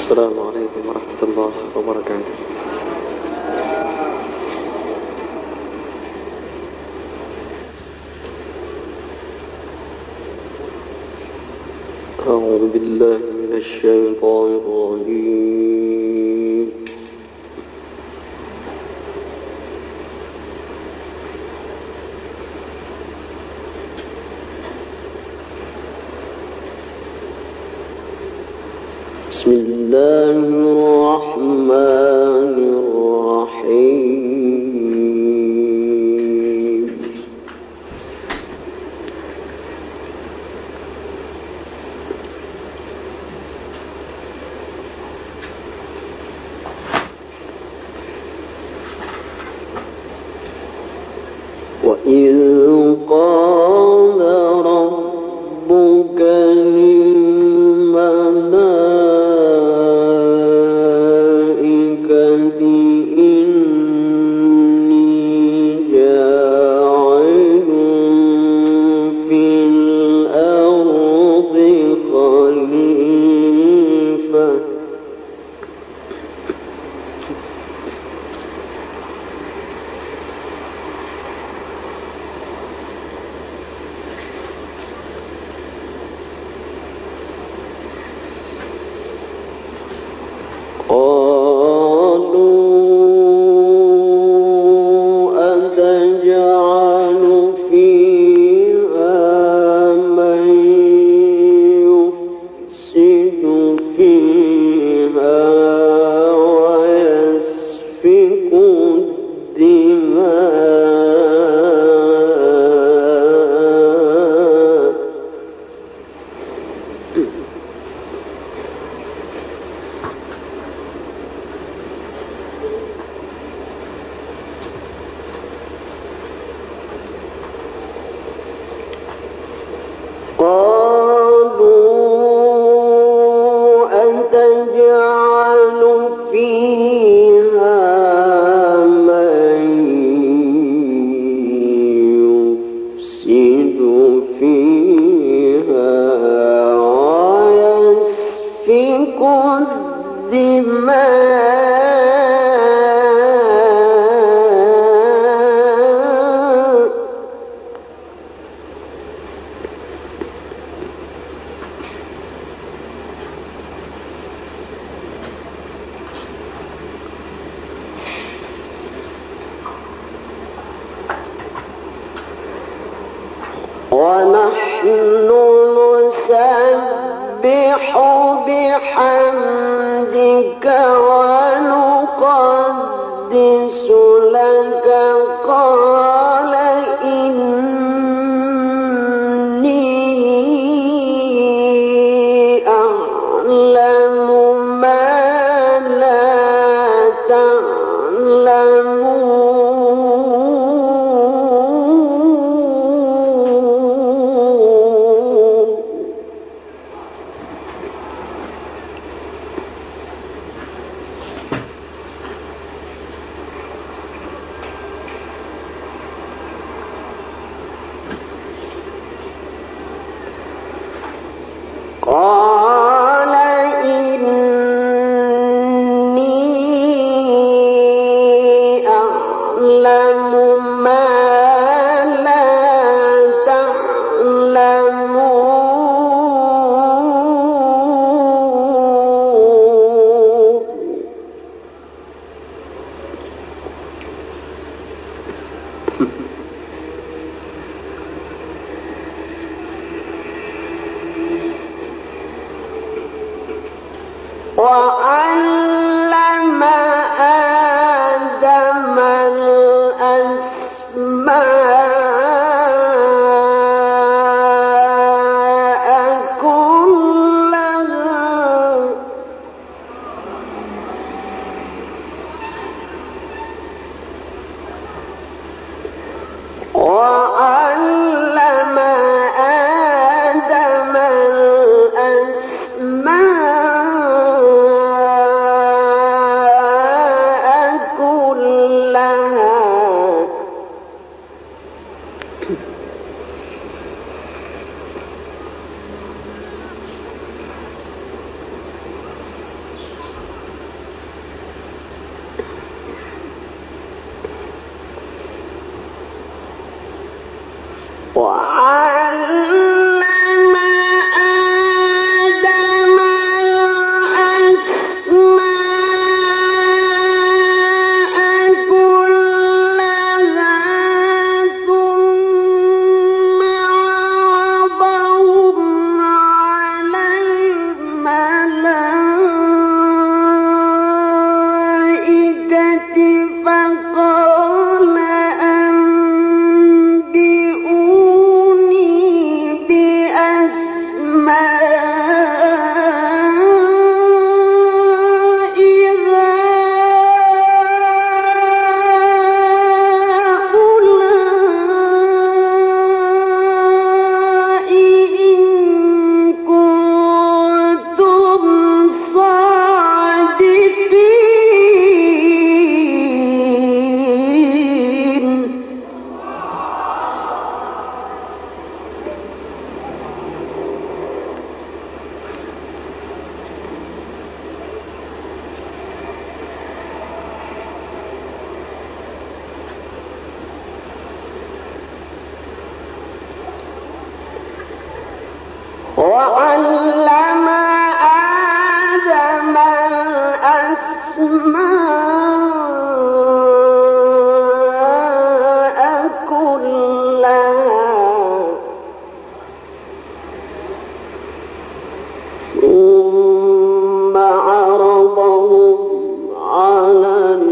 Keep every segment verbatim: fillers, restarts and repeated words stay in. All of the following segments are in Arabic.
السلام عليكم ورحمة الله وبركاته. أعوذ بالله من الشيطان الرجيم. بسم الله الرحمن الرحيم. وإذ قال ربك ونحن نسبح بحمدك ونقدس لك قال إني أعلم ما لا تعلمون. قال إني أعلم ما لا تعلمون. وعلم آدم الأسماء كلها وعلم آدم الأسماء وعلم آدم الأسماء كلها ثم عرضهم على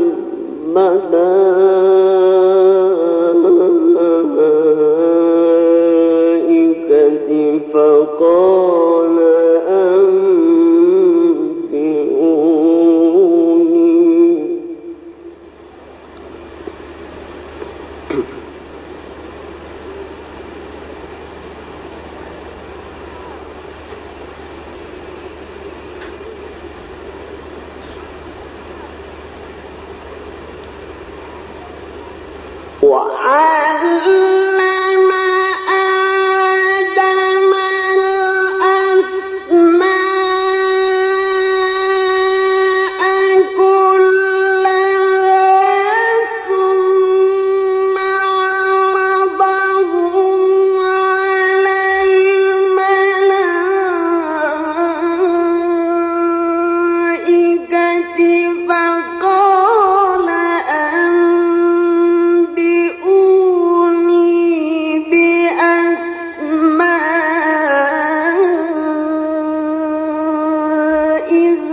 الملائكة فقال أنبئوني وعلم آدم الأسماء كلها ثم عرضهم على الملائكة فقال أنبئوني بأسماء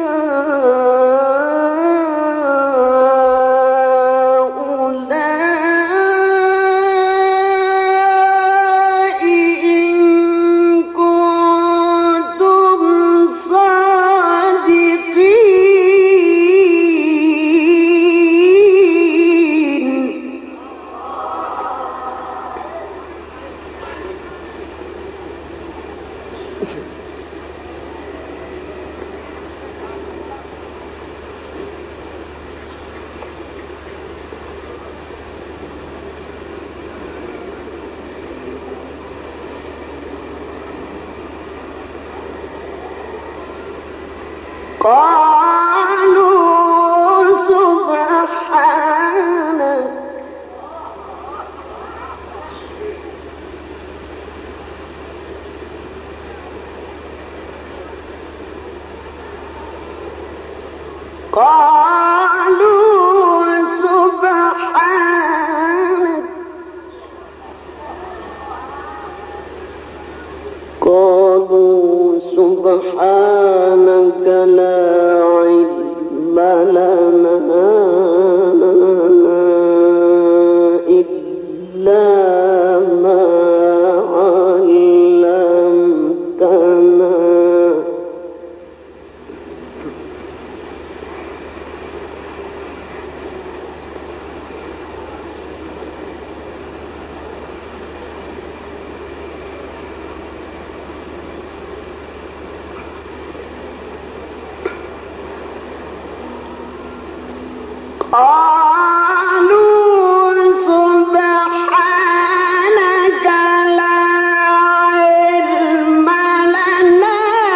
هؤلاء إن كنتم صادقين. قالوا سبحانك قالوا سبحانك قالوا سبحانك لا علم لنا إلا ما علمتنا قالوا سبحانك لا علم لنا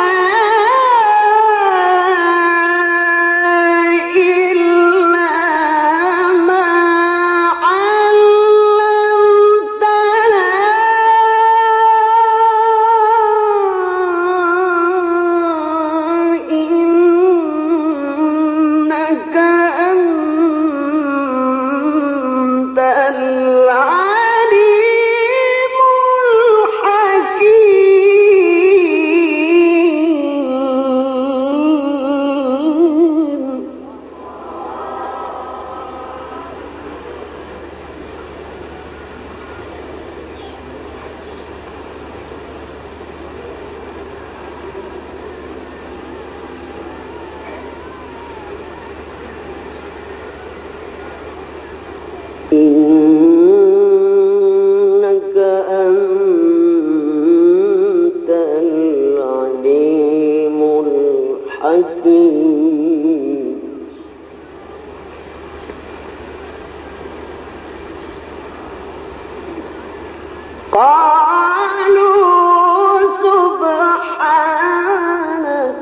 إلا ما علمتنا إنك أنت إنك أنت العليم الحكيم قالوا سبحانك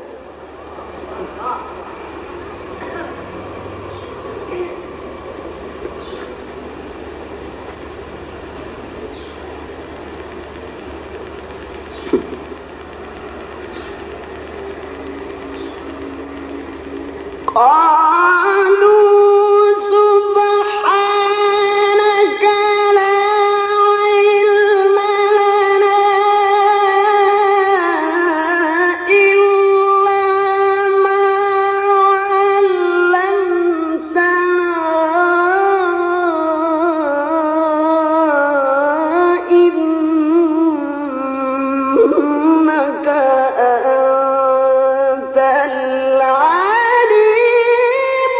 قالوا سبحانك لا علم لنا إلا ما علمتنا إنك أنت العليم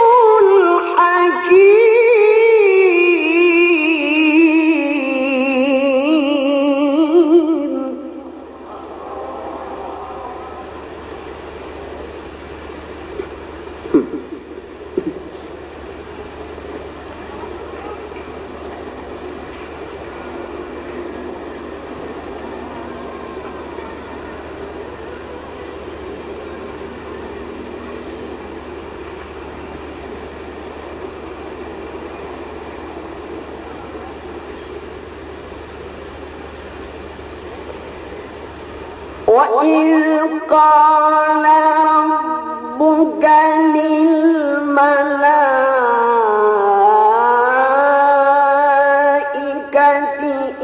الحكيم وإذ قال ربك للملائكة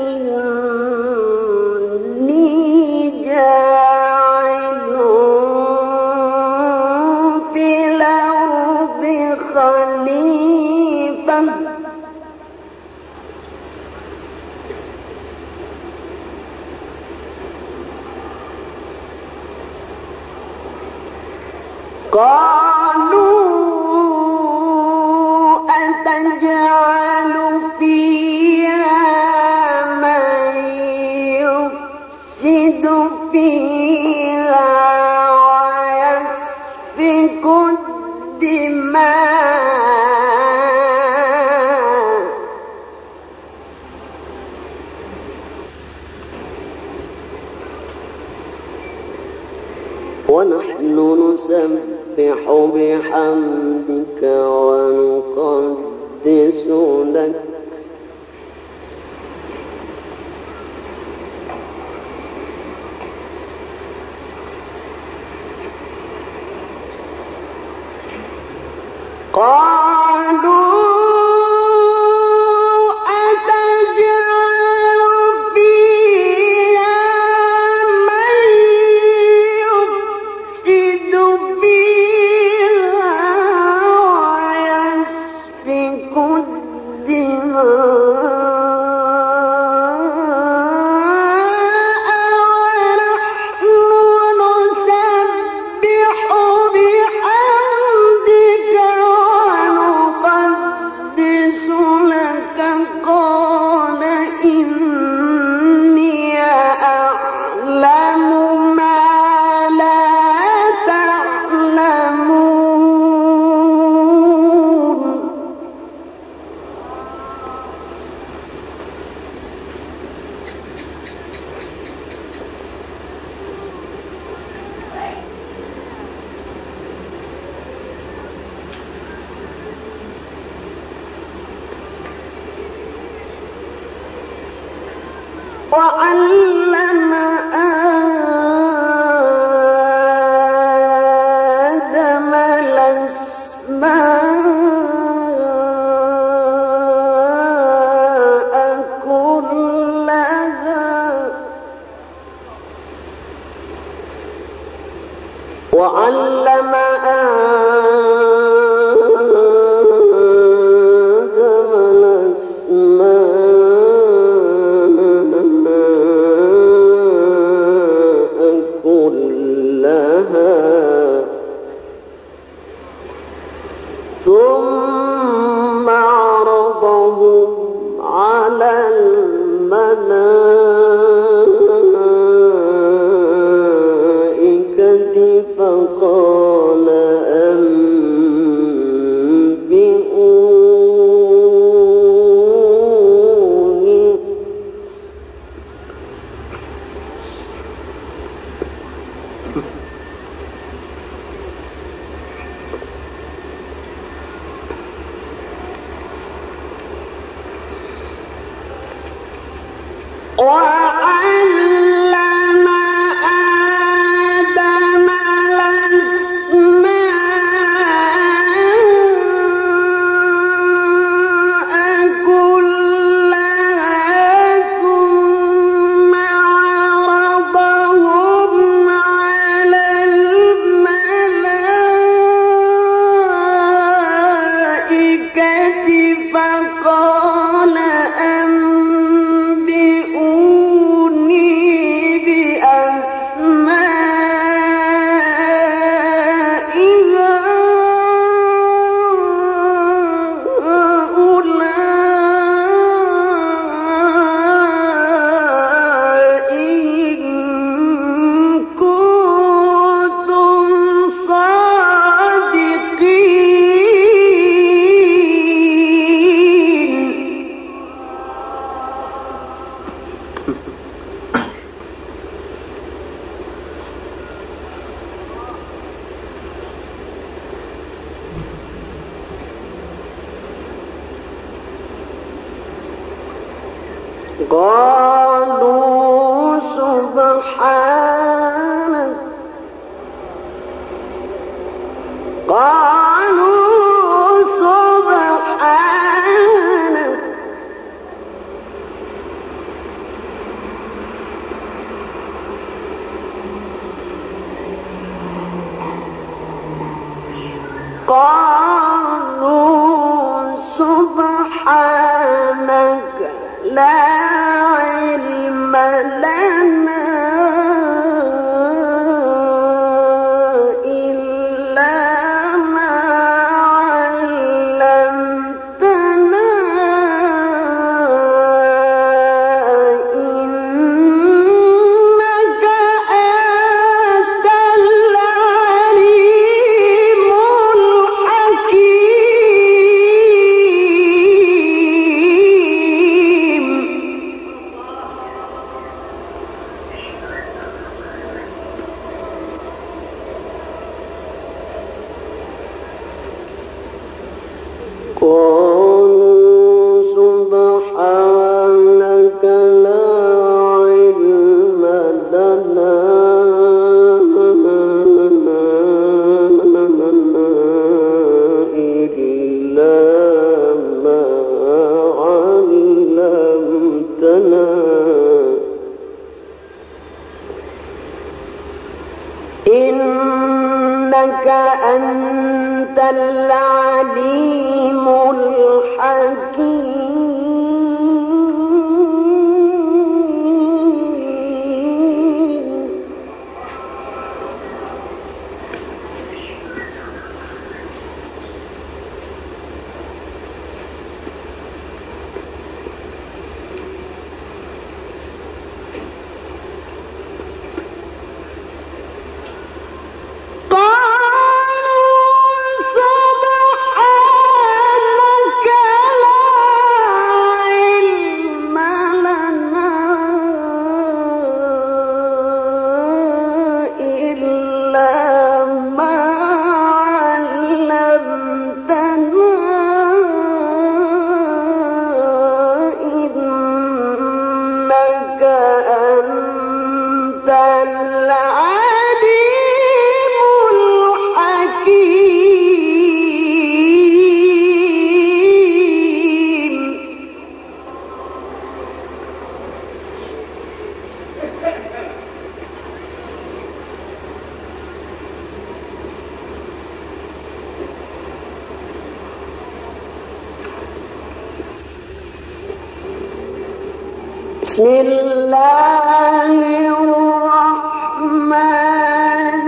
إني جاعل في الأرض خليفة قالوا أتجعل فيها من يفسد فيها ويسفك الدماء ونحن نسبح بحمدك ونقدس لك قالوا أتجعل فيها من يفسد فيها ويسفك الدماء ونحن نسبح بحمدك ونقدس لك قال إني أعلم ما لا تعلمون وعلم آدم الأسماء كلها وعلم آدم الأسماء كلها ثم عرضهم قالوا سبحانك قالوا سبحانك قالوا سبحانك لا علم لنا إلا ما علمتنا إنك أنت العليم الحكيم. قالوا سبحانك لا علم لنا إلا ما علمتنا إنك أنت العليم الحكيم. بسم الله الرحمن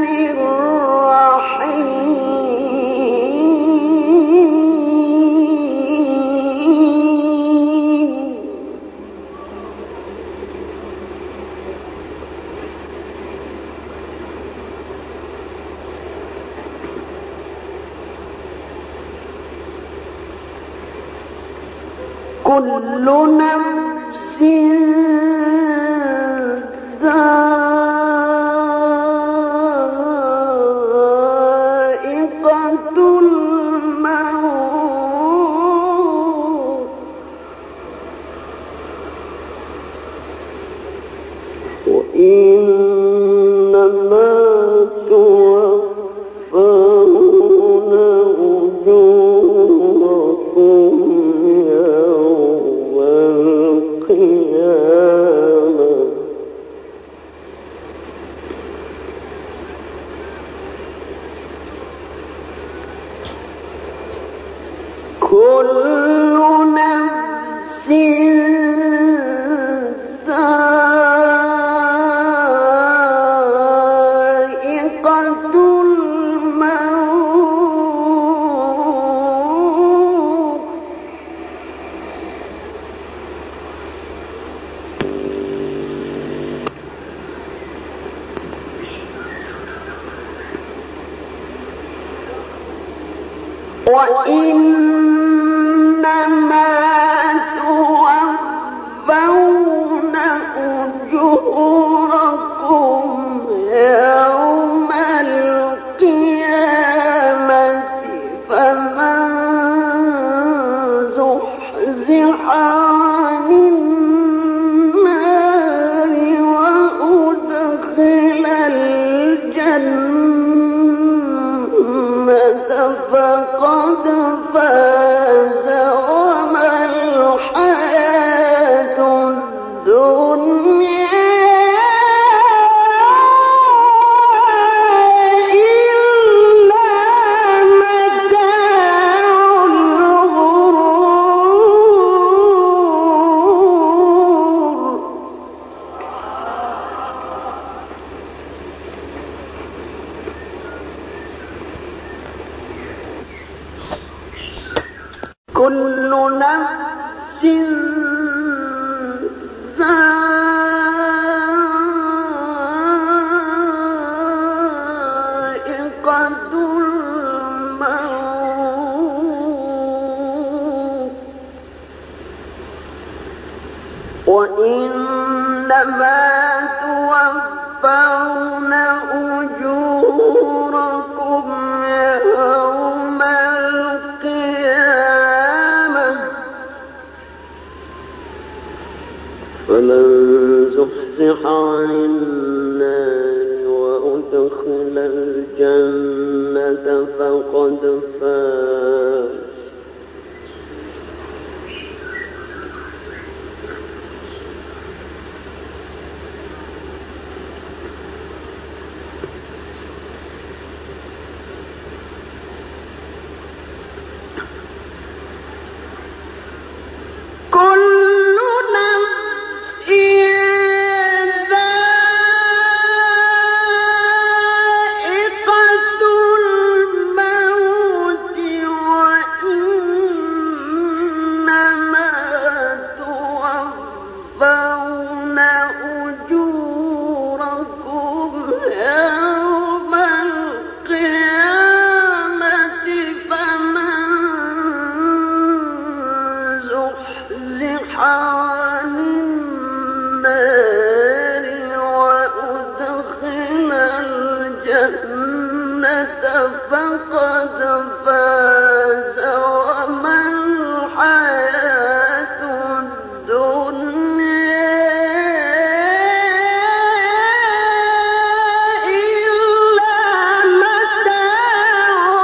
الرحيم. كل نفس ذائقة الموت وإنما توفون أجوركم يوم القيامة فمن زحزح عن النار وأدخل الجنة فقد فاز وما الحياة الدنيا إلا متاع الغرور. كل نفس ذائقة الموت وإنما توفون أجوركم يوم القيامة فمن زحزح عن النار وأدخل الجنة فقد فاز. كل نفس ذائقة الموت وإنما توفون أجوركم يوم القيامة فمن زحزح عن النار وأدخل الجنة فقد فاز وما الحياة الدنيا إلا متاع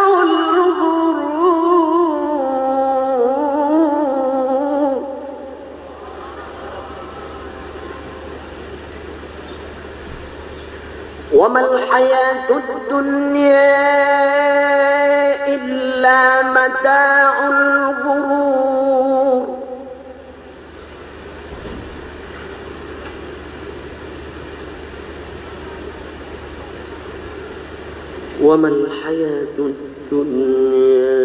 الغرور. وما الحياة الدنيا إلا متاع الغرور. وما الحياة الدنيا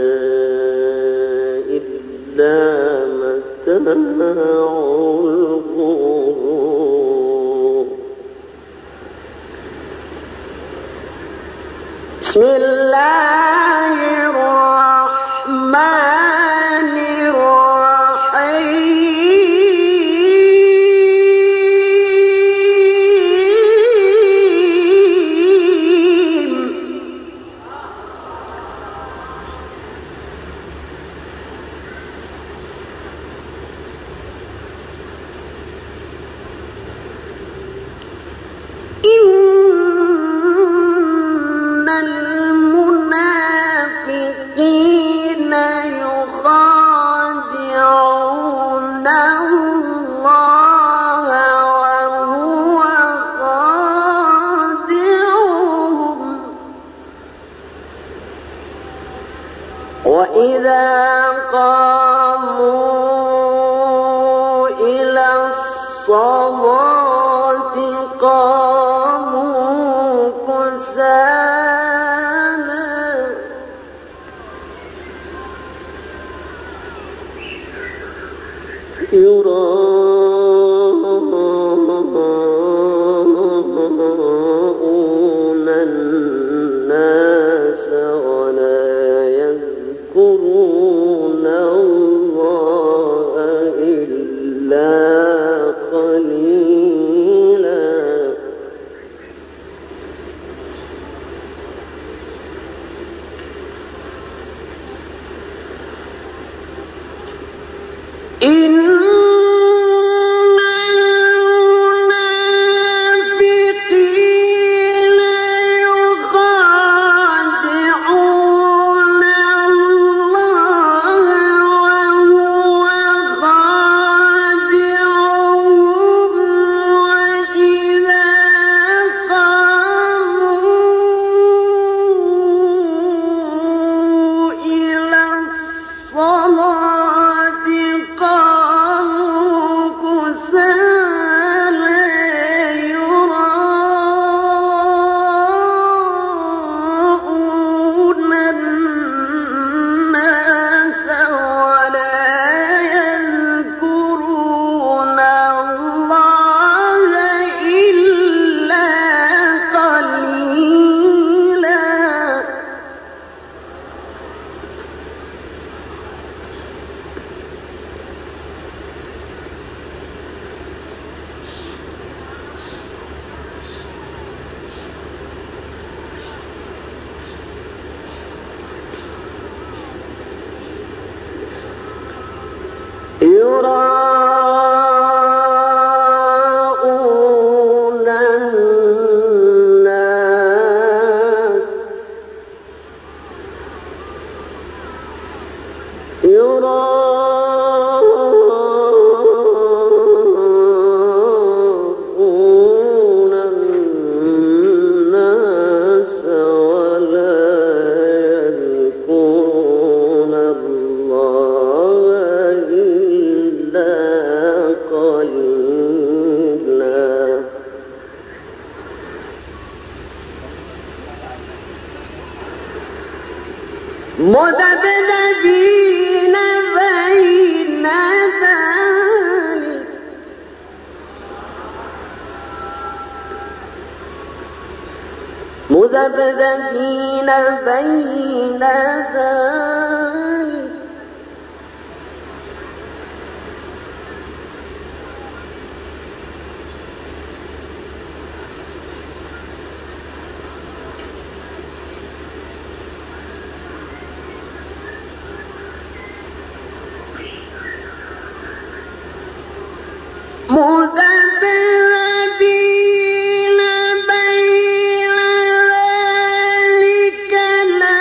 إلا متاع الغرور. بسم الله الرحمن الرحيم. وإذا قاموا إلى الصلاة قاموا كسالى يراءون الناس ولا يذكرون الله إلا قليلا إن يراءون الناس يراءون الناس ولا يذكرون الله إلا قليلا مذبذبين بين ذلك مذبذبين بين ذلك مذبذبين بين ذلك لا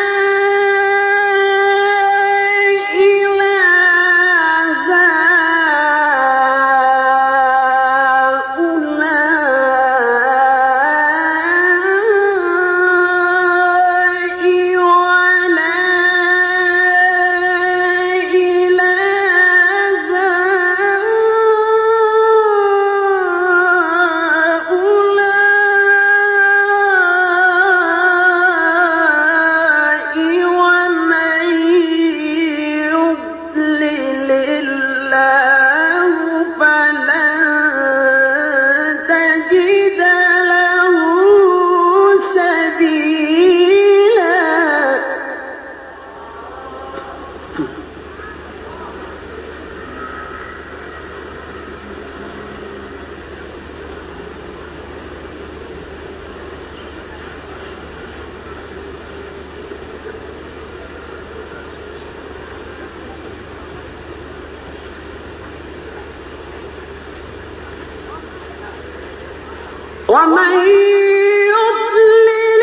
ومن يضلل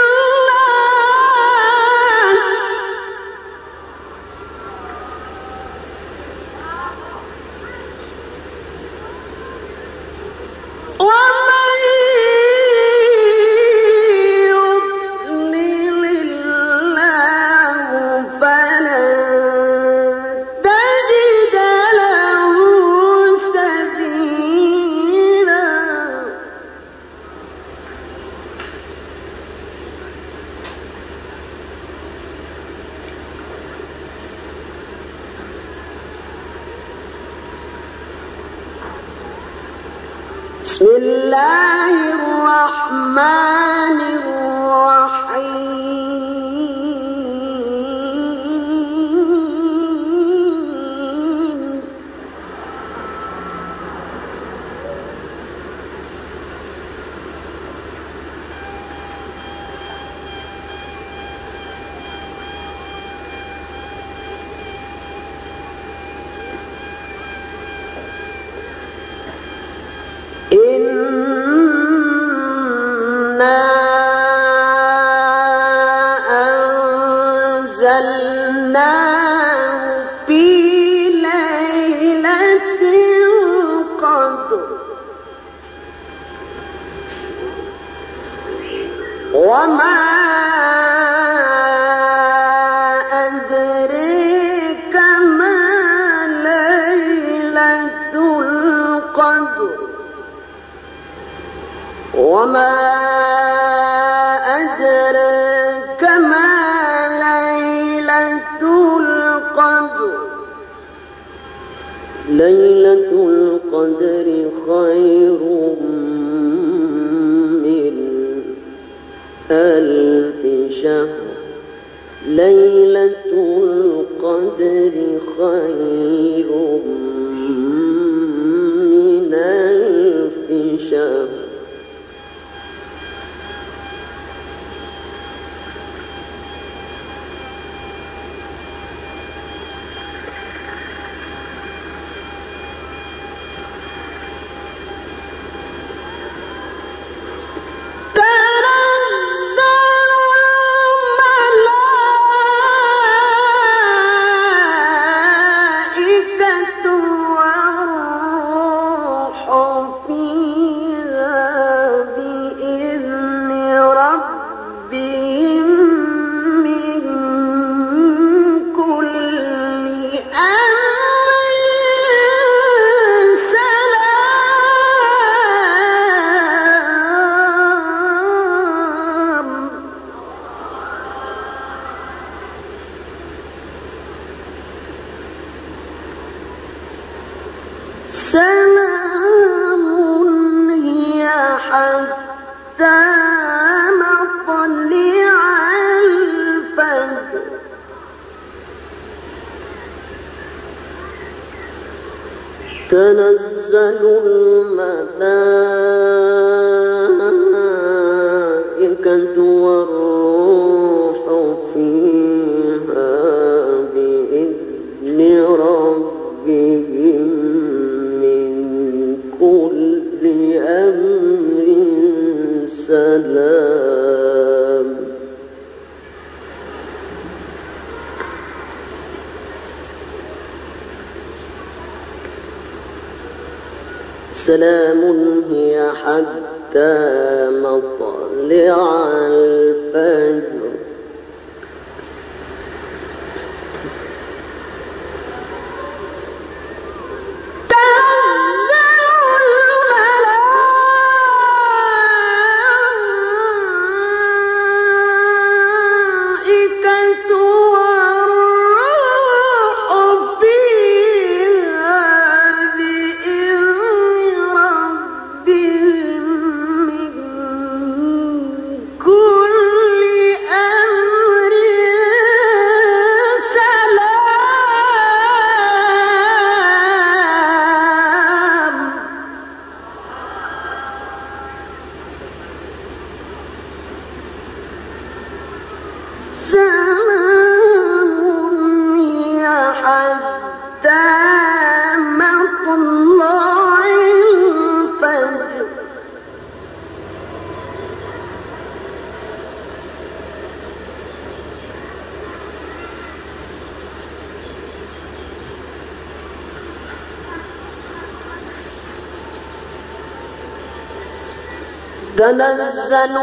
الله ومن يضلل الله بسم الله الرحمن الرحيم إنا أنزلناه في ليلة القدر وما أدريك ما ليلة القدر وما أدريك ما ليلة القدر ليلة القدر خير من ألف شهر ليلة القدر خير من ألف شهر سلام هي حتى مطلع الفجر تنزل الملائكة والروح فيها بإذن ربهم كل أمر سلام سلام هي حتى مطلع الفجر تنزل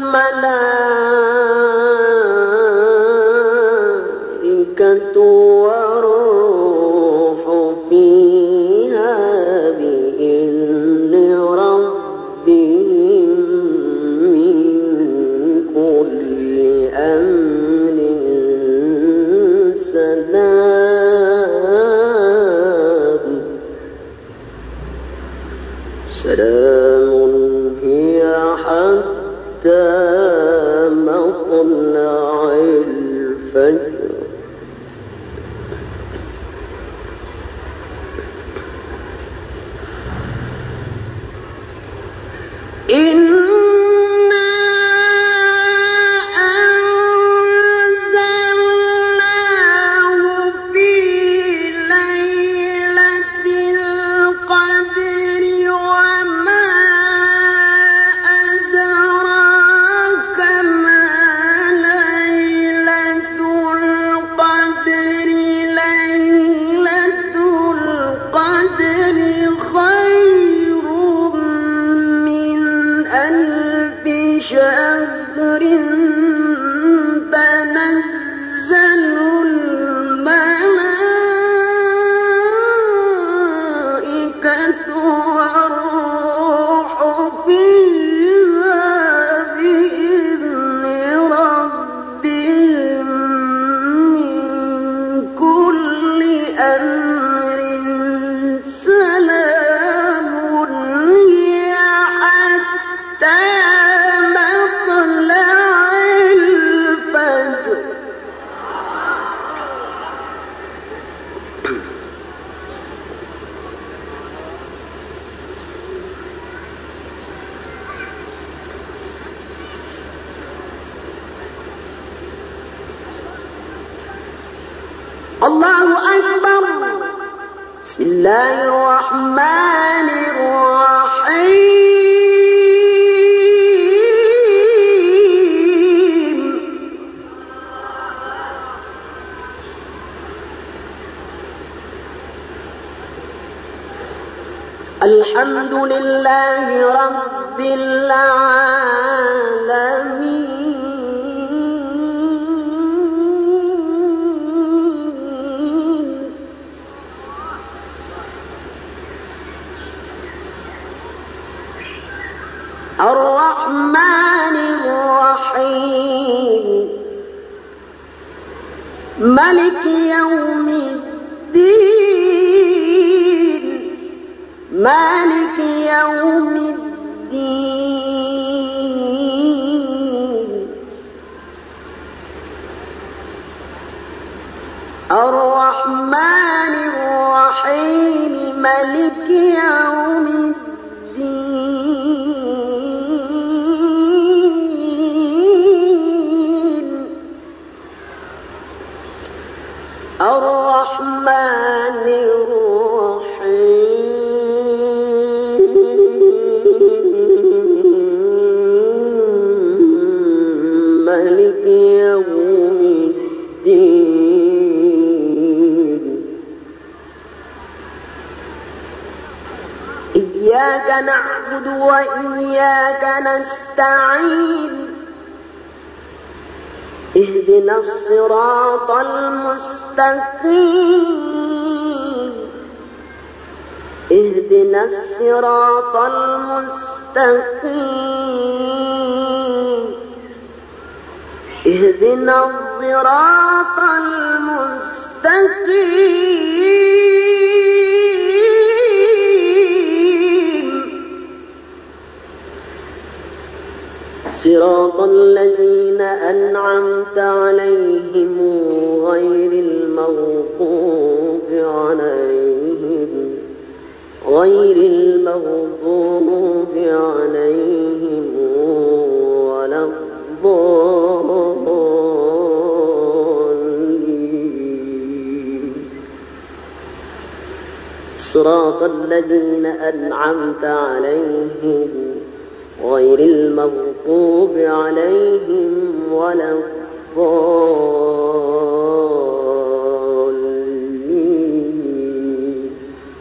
الملائكة والروح فيها بإذن ربهم من كل أمر سلام سلام الفجر إن الله أكبر. بسم الله الرحمن الرحيم. الحمد لله رب العالمين. الرحمن الرحيم مالك يوم الدين مالك يوم الدين الرحمن الرحيم مالك يوم الدين الرحمن الرحيم مالك يوم الدين. إياك نعبد وإياك نستعين. اهدنا الصراط المستقيم اهدنا الصراط المستقيم اهدنا الصراط المستقيم صراط الذين أنعمت عليهم غير المغضوب عليهم غير المغضوب عليهم ولا الضالين. صراط الذين أنعمت عليهم غير المغضوب عليهم ولا الضالين.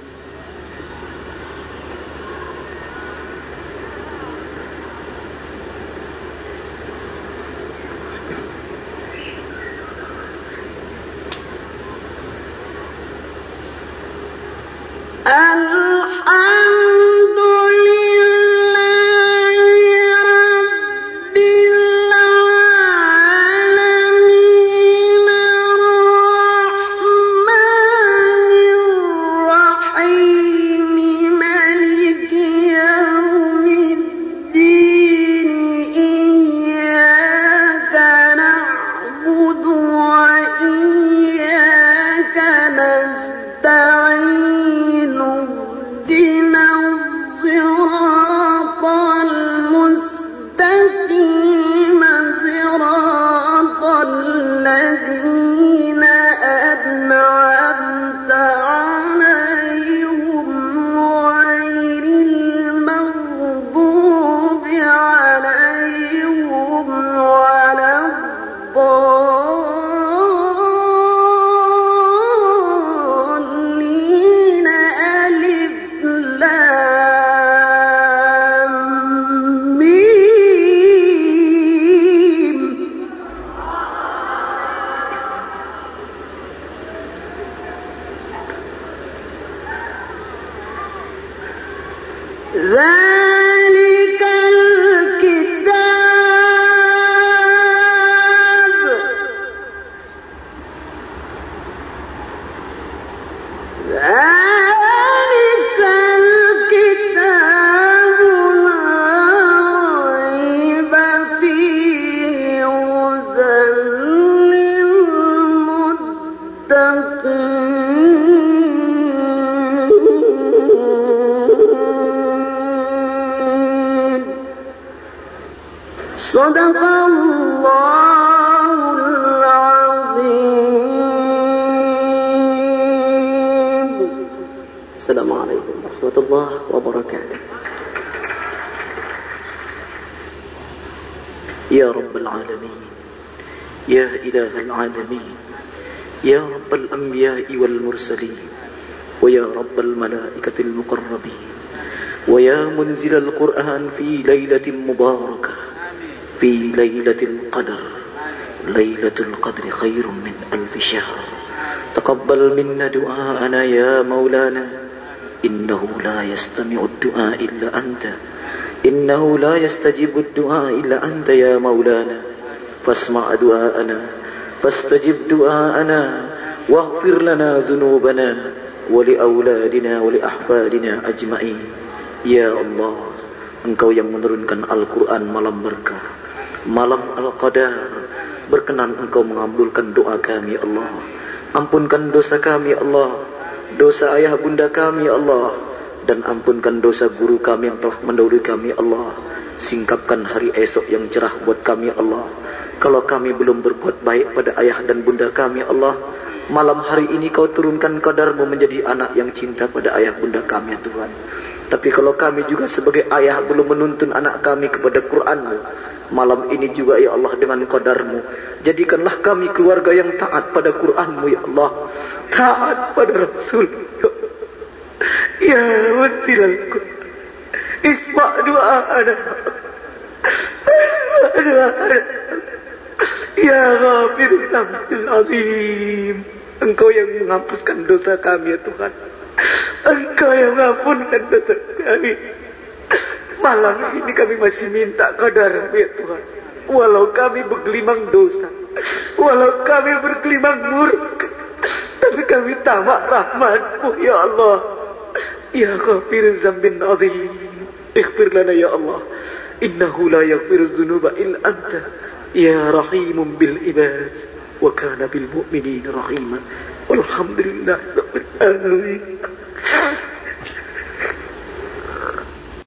الحمد لله وإياك نستعين اهدنا الصراط المستقيم صراط الذين أنعمت عليهم غير المغضوب عليهم ولا الضالين. ألف لام ميم. ذلك الكتاب ذلك الكتاب لا ريب فيه هدى للمتقين. صدق الله العظيم. السلام عليكم ورحمة الله وبركاته. يا رب العالمين، يا إله العالمين، يا رب الأنبياء والمرسلين، ويا رب الملائكة المقربين، ويا منزل القرآن في ليلة مباركة، في ليلة القدر. ليلة القدر خير من ألف شهر. تقبل منا دعاءنا يا مولانا، إنه لا يستمع الدعاء إلا أنت، إنه لا يستجيب الدعاء إلا أنت يا مولانا. فاسمع دعاءنا، فاستجب دعاءنا، واغفر لنا ذنوبنا ولأولادنا ولأحفادنا أجمعين. Ya Allah, Engkau yang menurunkan Al-Quran malam berkah, malam Al-Qadar, berkenan Engkau mengabulkan doa kami, Allah. Ampunkan dosa kami, Allah, dosa ayah bunda kami, Allah, dan ampunkan dosa guru kami yang telah mendahului kami, Allah. Singkapkan hari esok yang cerah buat kami, Allah. Kalau kami belum berbuat baik pada ayah dan bunda kami, Allah, malam hari ini Kau turunkan qadarmu menjadi anak yang cinta pada ayah bunda kami, ya Tuhan. Tapi kalau kami juga sebagai ayah belum menuntun anak kami kepada Quran-Mu, malam ini juga ya Allah dengan qadarmu, jadikanlah kami keluarga yang taat pada Quran-Mu ya Allah, taat pada Rasul. Ya Munzilal Quran, isma' du'a'ana, isma' du'a'ana, ya Ghafir Dzambil Azim. Engkau yang menghapuskan dosa kami ya Tuhan, Engkau yang mengampunkan dosa kami. Malam ini kami masih minta qadar ya Tuhan. Walau kami bergelimang dosa, walau kami bergelimang murka, tapi kami tamak rahmat-Mu ya Allah. Ya Ghafir Dzambil Azim, ighfir lana ya Allah, innahu la yaghfiru dzunuba illa anta, ya rahimun bil ibad, wa kana bil mu'minina rahima. Walhamdulillah rabbil alamin.